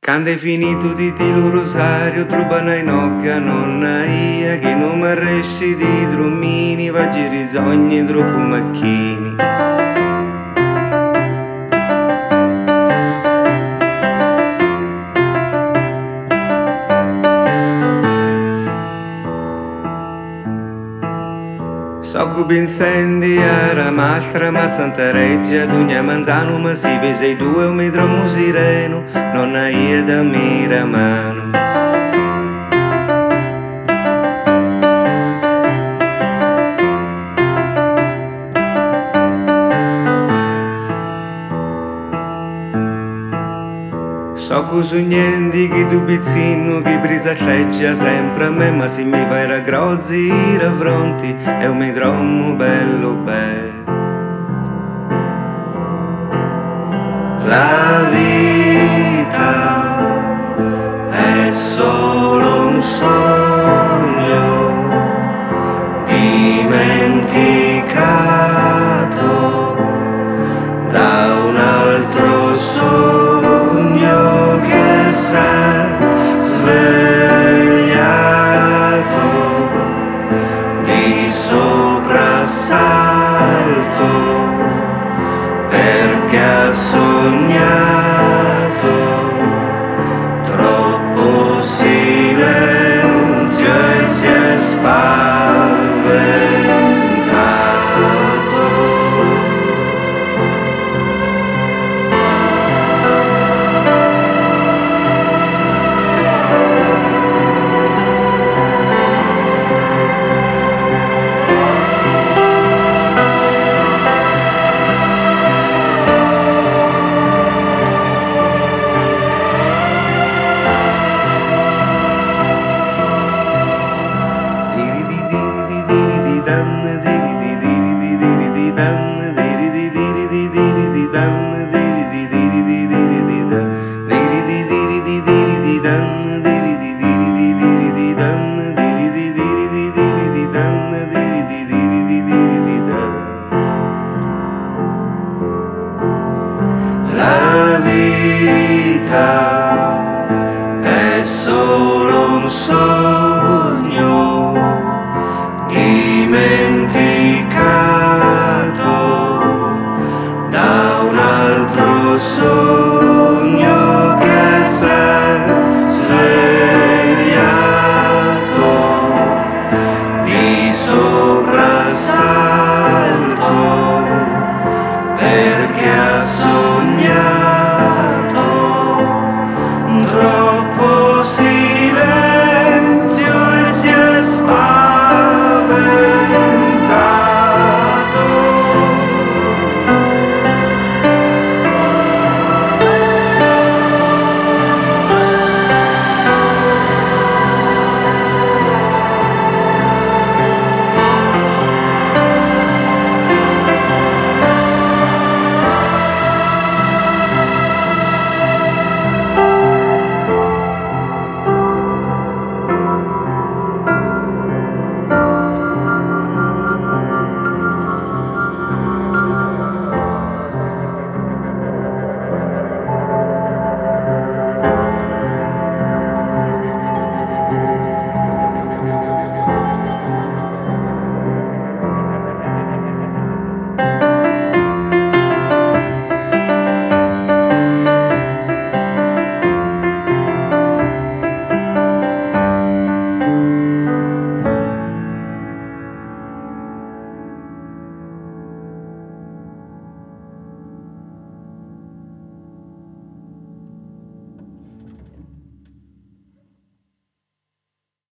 Quando è finito di lo rosario, trupano in occhia nonna ia, che non mi resti di drummini, vaggi risogni troppo macchini. So che incendiare mastra ma santa reggia d'ogni manzano ma si pesa i due un metro musireno non hai da mira mano. So che sognendi che tu pizzino che presa c'eggia sempre a me ma se mi fai raggrozzi i raffronti è un medromo bello bello. La vita è solo un sogno dimenticato da un altro sogno che s'è svegliato di soprassalto perché ha sognato troppo silenzio e si è spaventato. La vita